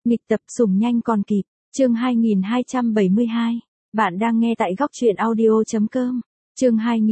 Nghịch tập sủng nhanh còn kịp, chương 2272. Bạn đang nghe tại góc truyện audio.com. Chương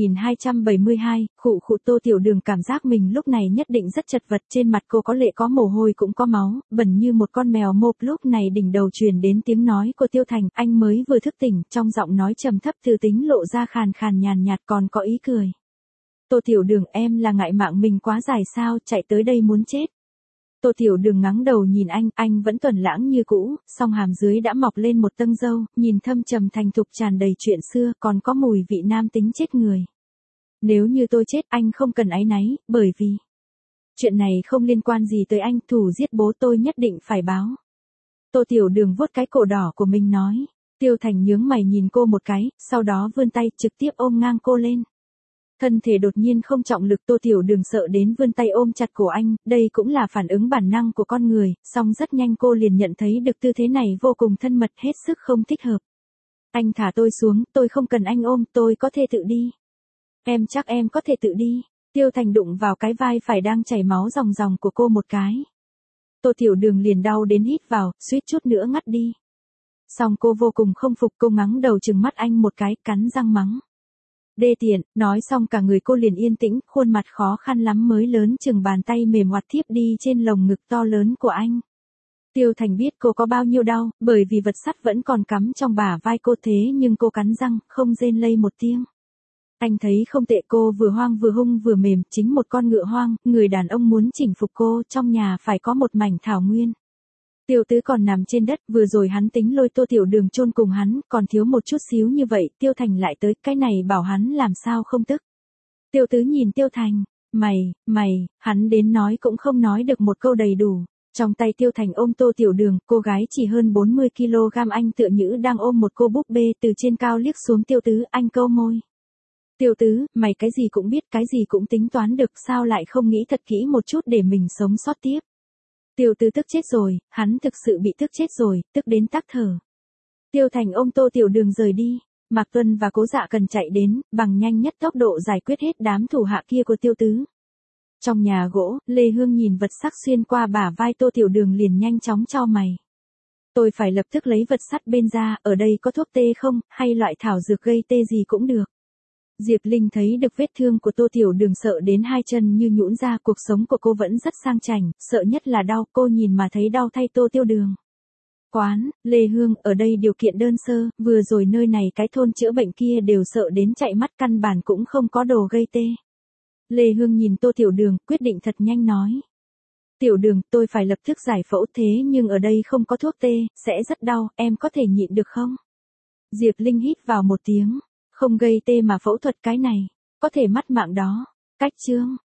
2272, khụ Tô Tiểu Đường cảm giác mình lúc này nhất định rất chật vật, trên mặt cô có lệ có mồ hôi cũng có máu, bẩn như một con mèo mộp. Lúc này đỉnh đầu truyền đến tiếng nói của Tiêu Thành, anh mới vừa thức tỉnh, trong giọng nói trầm thấp từ tính lộ ra khàn khàn nhàn nhạt còn có ý cười. Tô Tiểu Đường, em là ngại mạng mình quá dài sao, chạy tới đây muốn chết. Tô Tiểu Đường ngắng đầu nhìn anh vẫn tuần lãng như cũ, song hàm dưới đã mọc lên một tâng râu, nhìn thâm trầm thành thục tràn đầy chuyện xưa, còn có mùi vị nam tính chết người. Nếu như tôi chết anh không cần áy náy, bởi vì chuyện này không liên quan gì tới anh, thủ giết bố tôi nhất định phải báo. Tô Tiểu Đường vuốt cái cổ đỏ của mình nói. Tiêu Thành nhướng mày nhìn cô một cái, sau đó vươn tay trực tiếp ôm ngang cô lên. Thân thể đột nhiên không trọng lực, Tô Tiểu Đường sợ đến vươn tay ôm chặt cổ anh, đây cũng là phản ứng bản năng của con người, song rất nhanh cô liền nhận thấy được tư thế này vô cùng thân mật, hết sức không thích hợp. Anh thả tôi xuống, tôi không cần anh ôm, tôi có thể tự đi. Em chắc em có thể tự đi. Tiêu Thành đụng vào cái vai phải đang chảy máu ròng ròng của cô một cái. Tô Tiểu Đường liền đau đến hít vào, suýt chút nữa ngất đi. Song cô vô cùng không phục, cô ngắng đầu trừng mắt anh một cái, cắn răng mắng. Đê tiện, nói xong cả người cô liền yên tĩnh, khuôn mặt khó khăn lắm mới lớn chừng bàn tay mềm oặt thiếp đi trên lồng ngực to lớn của anh. Tiêu Thành biết cô có bao nhiêu đau, bởi vì vật sắt vẫn còn cắm trong bả vai cô, thế nhưng cô cắn răng, không rên lây một tiếng. Anh thấy không tệ, cô vừa hoang vừa hung vừa mềm, chính một con ngựa hoang, người đàn ông muốn chinh phục cô, trong nhà phải có một mảnh thảo nguyên. Tiêu Tứ còn nằm trên đất, vừa rồi hắn tính lôi Tô Tiểu Đường chôn cùng hắn, còn thiếu một chút xíu như vậy, Tiêu Thành lại tới, cái này bảo hắn làm sao không tức. Tiêu Tứ nhìn Tiêu Thành, mày, hắn đến nói cũng không nói được một câu đầy đủ. Trong tay Tiêu Thành ôm Tô Tiểu Đường, cô gái chỉ hơn 40kg, anh tựa như đang ôm một cô búp bê, từ trên cao liếc xuống Tiêu Tứ, anh câu môi. Tiêu Tứ, mày cái gì cũng biết, cái gì cũng tính toán được, sao lại không nghĩ thật kỹ một chút để mình sống sót tiếp. Tiêu Tứ tức chết rồi, hắn thực sự bị tức chết rồi, tức đến tắc thở. Tiêu Thành ôm Tô Tiểu Đường rời đi, Mạc Tuân và Cố Dạ Cần chạy đến, bằng nhanh nhất tốc độ giải quyết hết đám thủ hạ kia của Tiêu Tứ. Trong nhà gỗ, Lê Hương nhìn vật sắc xuyên qua bả vai Tô Tiểu Đường liền nhanh chóng chau mày. Tôi phải lập tức lấy vật sắt bên ra, ở đây có thuốc tê không, hay loại thảo dược gây tê gì cũng được. Diệp Linh thấy được vết thương của Tô Tiểu Đường sợ đến hai chân như nhũn ra, cuộc sống của cô vẫn rất sang chảnh, sợ nhất là đau, cô nhìn mà thấy đau thay Tô Tiểu Đường. Quán, Lê Hương, ở đây điều kiện đơn sơ, vừa rồi nơi này cái thôn chữa bệnh kia đều sợ đến chạy mắt, căn bản cũng không có đồ gây tê. Lê Hương nhìn Tô Tiểu Đường, quyết định thật nhanh nói. Tiểu Đường, tôi phải lập tức giải phẫu, thế nhưng ở đây không có thuốc tê, sẽ rất đau, em có thể nhịn được không? Diệp Linh hít vào một tiếng. Không gây tê mà phẫu thuật cái này, có thể mất mạng đó. Cách chương.